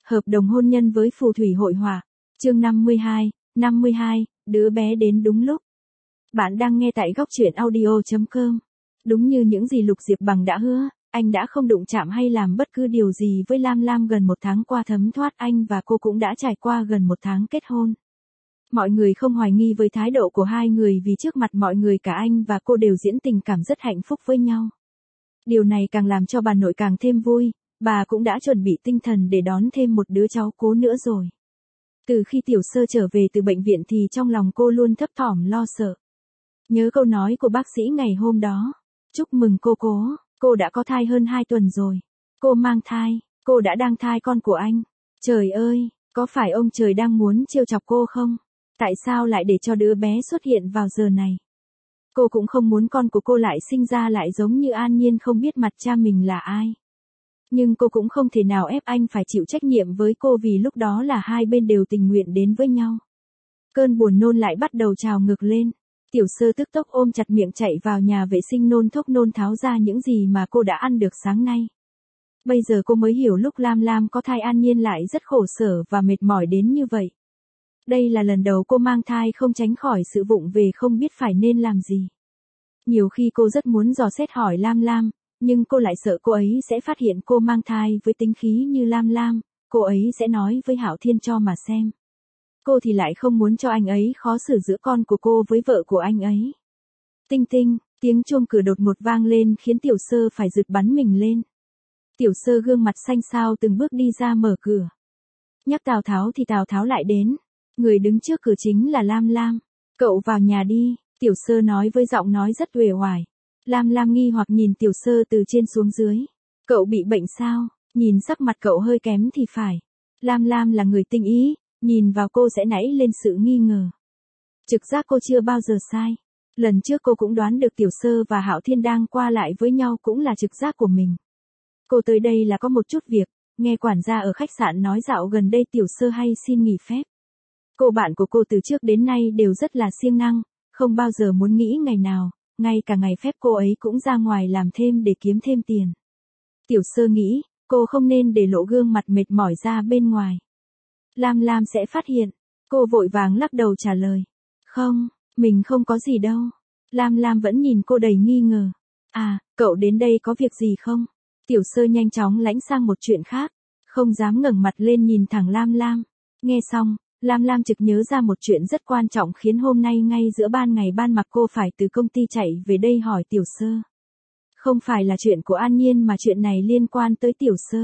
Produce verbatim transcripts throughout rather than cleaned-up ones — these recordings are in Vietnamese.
Hợp đồng hôn nhân với phù thủy hội họa. Chương năm mươi hai, năm mươi hai, đứa bé đến đúng lúc. Bạn đang nghe tại góc truyện audio chấm com. Đúng như những gì Lục Diệp Bằng đã hứa, anh đã không đụng chạm hay làm bất cứ điều gì với Lam Lam gần một tháng qua thấm thoát anh và cô cũng đã trải qua gần một tháng kết hôn. Mọi người không hoài nghi với thái độ của hai người vì trước mặt mọi người cả anh và cô đều diễn tình cảm rất hạnh phúc với nhau. Điều này càng làm cho bà nội càng thêm vui, bà cũng đã chuẩn bị tinh thần để đón thêm một đứa cháu cố nữa rồi. Từ khi Tiểu Sơ trở về từ bệnh viện thì trong lòng cô luôn thấp thỏm lo sợ. Nhớ câu nói của bác sĩ ngày hôm đó. Chúc mừng cô cố, cô đã có thai hơn hai tuần rồi. Cô mang thai, cô đã đang thai con của anh. Trời ơi, có phải ông trời đang muốn trêu chọc cô không? Tại sao lại để cho đứa bé xuất hiện vào giờ này? Cô cũng không muốn con của cô lại sinh ra lại giống như An Nhiên không biết mặt cha mình là ai. Nhưng cô cũng không thể nào ép anh phải chịu trách nhiệm với cô vì lúc đó là hai bên đều tình nguyện đến với nhau. Cơn buồn nôn lại bắt đầu trào ngược lên. Tiểu Sơ tức tốc ôm chặt miệng chạy vào nhà vệ sinh nôn thốc nôn tháo ra những gì mà cô đã ăn được sáng nay. Bây giờ cô mới hiểu lúc Lam Lam có thai An Nhiên lại rất khổ sở và mệt mỏi đến như vậy. Đây là lần đầu cô mang thai không tránh khỏi sự vụng về không biết phải nên làm gì. Nhiều khi cô rất muốn dò xét hỏi Lam Lam, nhưng cô lại sợ cô ấy sẽ phát hiện cô mang thai với tính khí như Lam Lam, cô ấy sẽ nói với Hạo Thiên cho mà xem. Cô thì lại không muốn cho anh ấy khó xử giữa con của cô với vợ của anh ấy. Tinh tinh, tiếng chuông cửa đột ngột vang lên khiến Tiểu Sơ phải giật bắn mình lên. Tiểu Sơ gương mặt xanh xao từng bước đi ra mở cửa. Nhắc Tào Tháo thì Tào Tháo lại đến. Người đứng trước cửa chính là Lam Lam. Cậu vào nhà đi, Tiểu Sơ nói với giọng nói rất uể oải. Lam Lam nghi hoặc nhìn Tiểu Sơ từ trên xuống dưới. Cậu bị bệnh sao? Nhìn sắc mặt cậu hơi kém thì phải. Lam Lam là người tinh ý, nhìn vào cô sẽ nảy lên sự nghi ngờ. Trực giác cô chưa bao giờ sai. Lần trước cô cũng đoán được Tiểu Sơ và Hạo Thiên đang qua lại với nhau cũng là trực giác của mình. Cô tới đây là có một chút việc, nghe quản gia ở khách sạn nói dạo gần đây Tiểu Sơ hay xin nghỉ phép. Cô bạn của cô từ trước đến nay đều rất là siêng năng, không bao giờ muốn nghĩ ngày nào, ngay cả ngày phép cô ấy cũng ra ngoài làm thêm để kiếm thêm tiền. Tiểu Sơ nghĩ, cô không nên để lộ gương mặt mệt mỏi ra bên ngoài. Lam Lam sẽ phát hiện. Cô vội vàng lắc đầu trả lời. Không, mình không có gì đâu. Lam Lam vẫn nhìn cô đầy nghi ngờ. À, cậu đến đây có việc gì không? Tiểu Sơ nhanh chóng lánh sang một chuyện khác. Không dám ngẩng mặt lên nhìn thẳng Lam Lam. Nghe xong, Lam Lam trực nhớ ra một chuyện rất quan trọng khiến hôm nay ngay giữa ban ngày ban mặt cô phải từ công ty chạy về đây hỏi Tiểu Sơ. Không phải là chuyện của An Nhiên mà chuyện này liên quan tới Tiểu Sơ.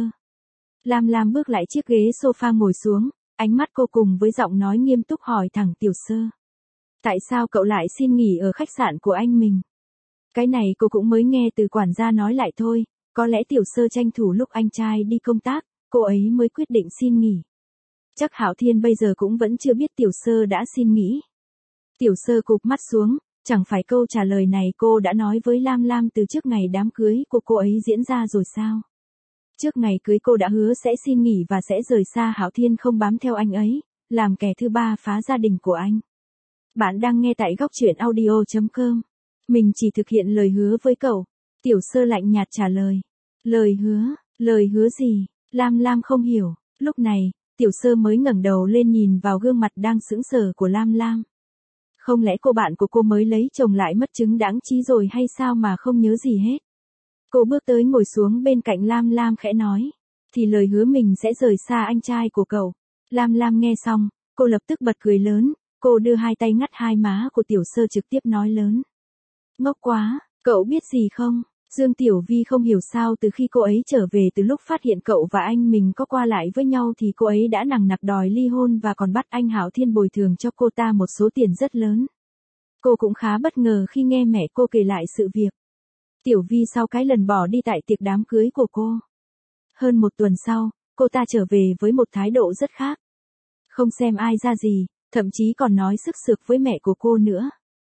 Lam Lam bước lại chiếc ghế sofa ngồi xuống, ánh mắt cô cùng với giọng nói nghiêm túc hỏi thẳng Tiểu Sơ. Tại sao cậu lại xin nghỉ ở khách sạn của anh mình? Cái này cô cũng mới nghe từ quản gia nói lại thôi, có lẽ Tiểu Sơ tranh thủ lúc anh trai đi công tác, cô ấy mới quyết định xin nghỉ. Chắc Hạo Thiên bây giờ cũng vẫn chưa biết Tiểu Sơ đã xin nghỉ. Tiểu Sơ cụp mắt xuống, chẳng phải câu trả lời này cô đã nói với Lam Lam từ trước ngày đám cưới của cô ấy diễn ra rồi sao? Trước ngày cưới cô đã hứa sẽ xin nghỉ và sẽ rời xa Hạo Thiên không bám theo anh ấy, làm kẻ thứ ba phá gia đình của anh. Bạn đang nghe tại góc truyện audio chấm com. Mình chỉ thực hiện lời hứa với cậu. Tiểu Sơ lạnh nhạt trả lời. Lời hứa, lời hứa gì? Lam Lam không hiểu. Lúc này, Tiểu Sơ mới ngẩng đầu lên nhìn vào gương mặt đang sững sờ của Lam Lam. Không lẽ cô bạn của cô mới lấy chồng lại mất chứng đáng trí rồi hay sao mà không nhớ gì hết? Cô bước tới ngồi xuống bên cạnh Lam Lam khẽ nói. Thì lời hứa mình sẽ rời xa anh trai của cậu. Lam Lam nghe xong, cô lập tức bật cười lớn, cô đưa hai tay ngắt hai má của Tiểu Sơ trực tiếp nói lớn. Ngốc quá, cậu biết gì không? Dương Tiểu Vi không hiểu sao từ khi cô ấy trở về từ lúc phát hiện cậu và anh mình có qua lại với nhau thì cô ấy đã nằng nặc đòi ly hôn và còn bắt anh Hạo Thiên bồi thường cho cô ta một số tiền rất lớn. Cô cũng khá bất ngờ khi nghe mẹ cô kể lại sự việc. Tiểu Vi sau cái lần bỏ đi tại tiệc đám cưới của cô. Hơn một tuần sau, cô ta trở về với một thái độ rất khác. Không xem ai ra gì, thậm chí còn nói sức sược với mẹ của cô nữa.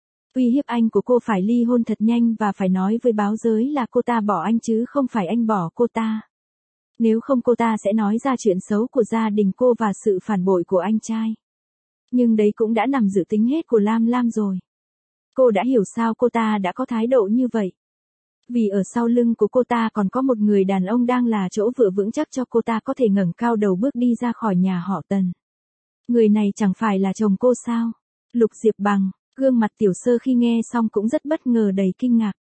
Uy hiếp anh của cô phải ly hôn thật nhanh và phải nói với báo giới là cô ta bỏ anh chứ không phải anh bỏ cô ta. Nếu không cô ta sẽ nói ra chuyện xấu của gia đình cô và sự phản bội của anh trai. Nhưng đấy cũng đã nằm dự tính hết của Lam Lam rồi. Cô đã hiểu sao cô ta đã có thái độ như vậy. Vì ở sau lưng của cô ta còn có một người đàn ông đang là chỗ dựa vững chắc cho cô ta có thể ngẩng cao đầu bước đi ra khỏi nhà họ Tần. Người này chẳng phải là chồng cô sao? Lục Diệp Bằng, gương mặt Tiểu Sơ khi nghe xong cũng rất bất ngờ đầy kinh ngạc.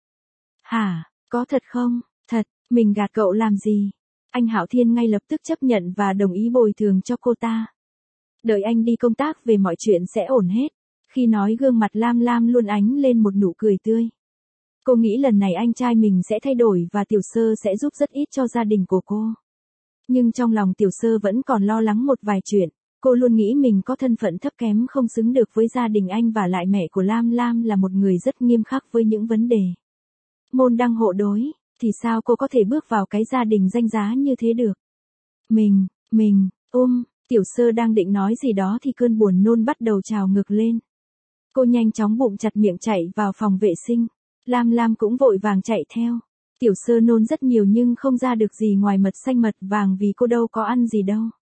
Hả, có thật không? Thật, mình gạt cậu làm gì? Anh Hạo Thiên ngay lập tức chấp nhận và đồng ý bồi thường cho cô ta. Đợi anh đi công tác về mọi chuyện sẽ ổn hết. Khi nói gương mặt Lam Lam luôn ánh lên một nụ cười tươi. Cô nghĩ lần này anh trai mình sẽ thay đổi và Tiểu Sơ sẽ giúp rất ít cho gia đình của cô. Nhưng trong lòng Tiểu Sơ vẫn còn lo lắng một vài chuyện. Cô luôn nghĩ mình có thân phận thấp kém không xứng được với gia đình anh và lại mẹ của Lam Lam là một người rất nghiêm khắc với những vấn đề môn đăng hộ đối, thì sao cô có thể bước vào cái gia đình danh giá như thế được? Mình, mình, ôm, Tiểu Sơ đang định nói gì đó thì cơn buồn nôn bắt đầu trào ngược lên. Cô nhanh chóng bụng chặt miệng chạy vào phòng vệ sinh. Lam Lam cũng vội vàng chạy theo. Tiểu Sơ nôn rất nhiều nhưng không ra được gì ngoài mật xanh mật vàng vì cô đâu có ăn gì đâu.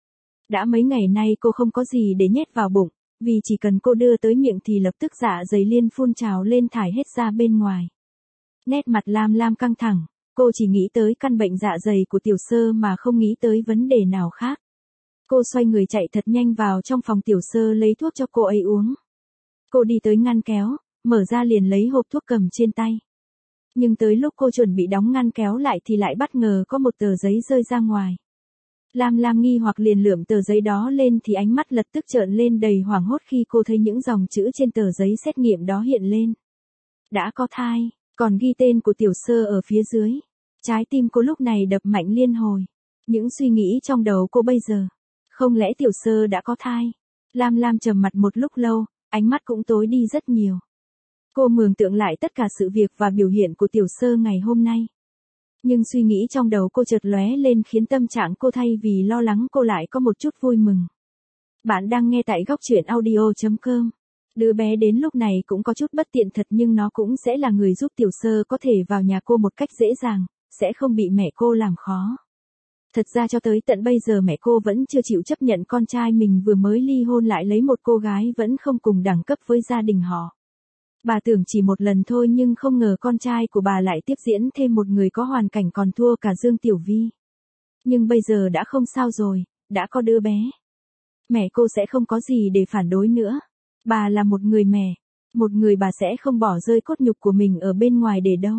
Đã mấy ngày nay cô không có gì để nhét vào bụng, vì chỉ cần cô đưa tới miệng thì lập tức dạ dày liên phun trào lên thải hết ra bên ngoài. Nét mặt Lam Lam căng thẳng, cô chỉ nghĩ tới căn bệnh dạ dày của Tiểu Sơ mà không nghĩ tới vấn đề nào khác. Cô xoay người chạy thật nhanh vào trong phòng Tiểu Sơ lấy thuốc cho cô ấy uống. Cô đi tới ngăn kéo, mở ra liền lấy hộp thuốc cầm trên tay. Nhưng tới lúc cô chuẩn bị đóng ngăn kéo lại thì lại bất ngờ có một tờ giấy rơi ra ngoài. Lam Lam nghi hoặc liền lượm tờ giấy đó lên thì ánh mắt lập tức trợn lên đầy hoảng hốt khi cô thấy những dòng chữ trên tờ giấy xét nghiệm đó hiện lên. Đã có thai, còn ghi tên của Tiểu Sơ ở phía dưới. Trái tim cô lúc này đập mạnh liên hồi. Những suy nghĩ trong đầu cô bây giờ. Không lẽ Tiểu Sơ đã có thai? Lam Lam trầm mặt một lúc lâu, ánh mắt cũng tối đi rất nhiều. Cô mường tượng lại tất cả sự việc và biểu hiện của Tiểu Sơ ngày hôm nay. Nhưng suy nghĩ trong đầu cô chợt lóe lên khiến tâm trạng cô thay vì lo lắng cô lại có một chút vui mừng. Bạn đang nghe tại góc truyện audio chấm com. Đứa bé đến lúc này cũng có chút bất tiện thật nhưng nó cũng sẽ là người giúp Tiểu Sơ có thể vào nhà cô một cách dễ dàng, sẽ không bị mẹ cô làm khó. Thật ra cho tới tận bây giờ mẹ cô vẫn chưa chịu chấp nhận con trai mình vừa mới ly hôn lại lấy một cô gái vẫn không cùng đẳng cấp với gia đình họ. Bà tưởng chỉ một lần thôi nhưng không ngờ con trai của bà lại tiếp diễn thêm một người có hoàn cảnh còn thua cả Dương Tiểu Vi. Nhưng bây giờ đã không sao rồi, đã có đứa bé. Mẹ cô sẽ không có gì để phản đối nữa. Bà là một người mẹ, một người bà sẽ không bỏ rơi cốt nhục của mình ở bên ngoài để đâu.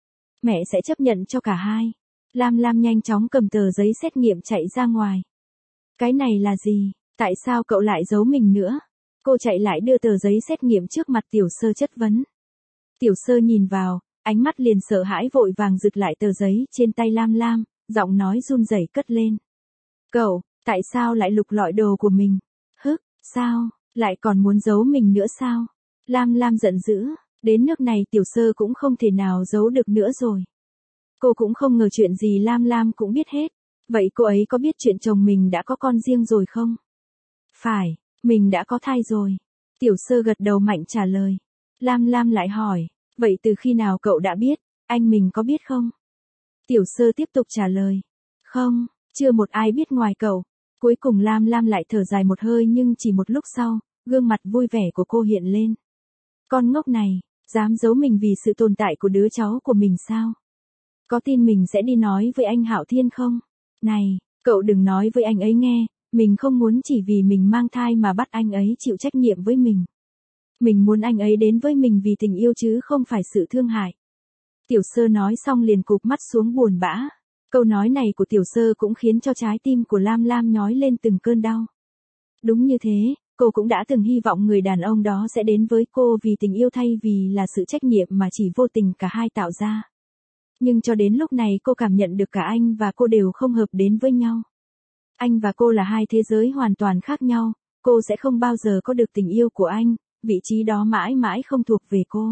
Mẹ sẽ chấp nhận cho cả hai. Lam Lam nhanh chóng cầm tờ giấy xét nghiệm chạy ra ngoài. Cái này là gì? Tại sao cậu lại giấu mình nữa? Cô chạy lại đưa tờ giấy xét nghiệm trước mặt Tiểu Sơ chất vấn. Tiểu Sơ nhìn vào, ánh mắt liền sợ hãi vội vàng giựt lại tờ giấy trên tay Lam Lam, giọng nói run rẩy cất lên. Cậu, tại sao lại lục lọi đồ của mình? Hức, sao, lại còn muốn giấu mình nữa sao? Lam Lam giận dữ, đến nước này Tiểu Sơ cũng không thể nào giấu được nữa rồi. Cô cũng không ngờ chuyện gì Lam Lam cũng biết hết. Vậy cô ấy có biết chuyện chồng mình đã có con riêng rồi không? Phải, mình đã có thai rồi. Tiểu Sơ gật đầu mạnh trả lời. Lam Lam lại hỏi, vậy từ khi nào cậu đã biết, anh mình có biết không? Tiểu Sơ tiếp tục trả lời. Không, chưa một ai biết ngoài cậu. Cuối cùng Lam Lam lại thở dài một hơi nhưng chỉ một lúc sau, gương mặt vui vẻ của cô hiện lên. Con ngốc này, dám giấu mình vì sự tồn tại của đứa cháu của mình sao? Có tin mình sẽ đi nói với anh Hạo Thiên không? Này, cậu đừng nói với anh ấy nghe, mình không muốn chỉ vì mình mang thai mà bắt anh ấy chịu trách nhiệm với mình. Mình muốn anh ấy đến với mình vì tình yêu chứ không phải sự thương hại. Tiểu Sơ nói xong liền cụp mắt xuống buồn bã. Câu nói này của Tiểu Sơ cũng khiến cho trái tim của Lam Lam nhói lên từng cơn đau. Đúng như thế, cô cũng đã từng hy vọng người đàn ông đó sẽ đến với cô vì tình yêu thay vì là sự trách nhiệm mà chỉ vô tình cả hai tạo ra. Nhưng cho đến lúc này cô cảm nhận được cả anh và cô đều không hợp đến với nhau. Anh và cô là hai thế giới hoàn toàn khác nhau, cô sẽ không bao giờ có được tình yêu của anh, vị trí đó mãi mãi không thuộc về cô.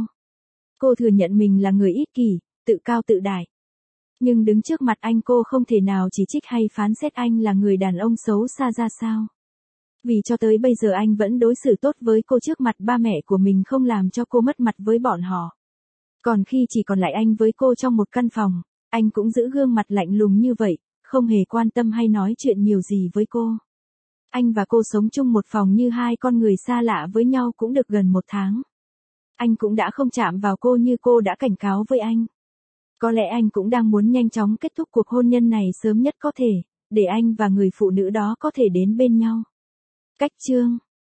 Cô thừa nhận mình là người ích kỷ, tự cao tự đại. Nhưng đứng trước mặt anh cô không thể nào chỉ trích hay phán xét anh là người đàn ông xấu xa ra sao. Vì cho tới bây giờ anh vẫn đối xử tốt với cô trước mặt ba mẹ của mình không làm cho cô mất mặt với bọn họ. Còn khi chỉ còn lại anh với cô trong một căn phòng, anh cũng giữ gương mặt lạnh lùng như vậy, không hề quan tâm hay nói chuyện nhiều gì với cô. Anh và cô sống chung một phòng như hai con người xa lạ với nhau cũng được gần một tháng. Anh cũng đã không chạm vào cô như cô đã cảnh cáo với anh. Có lẽ anh cũng đang muốn nhanh chóng kết thúc cuộc hôn nhân này sớm nhất có thể, để anh và người phụ nữ đó có thể đến bên nhau. Cách chương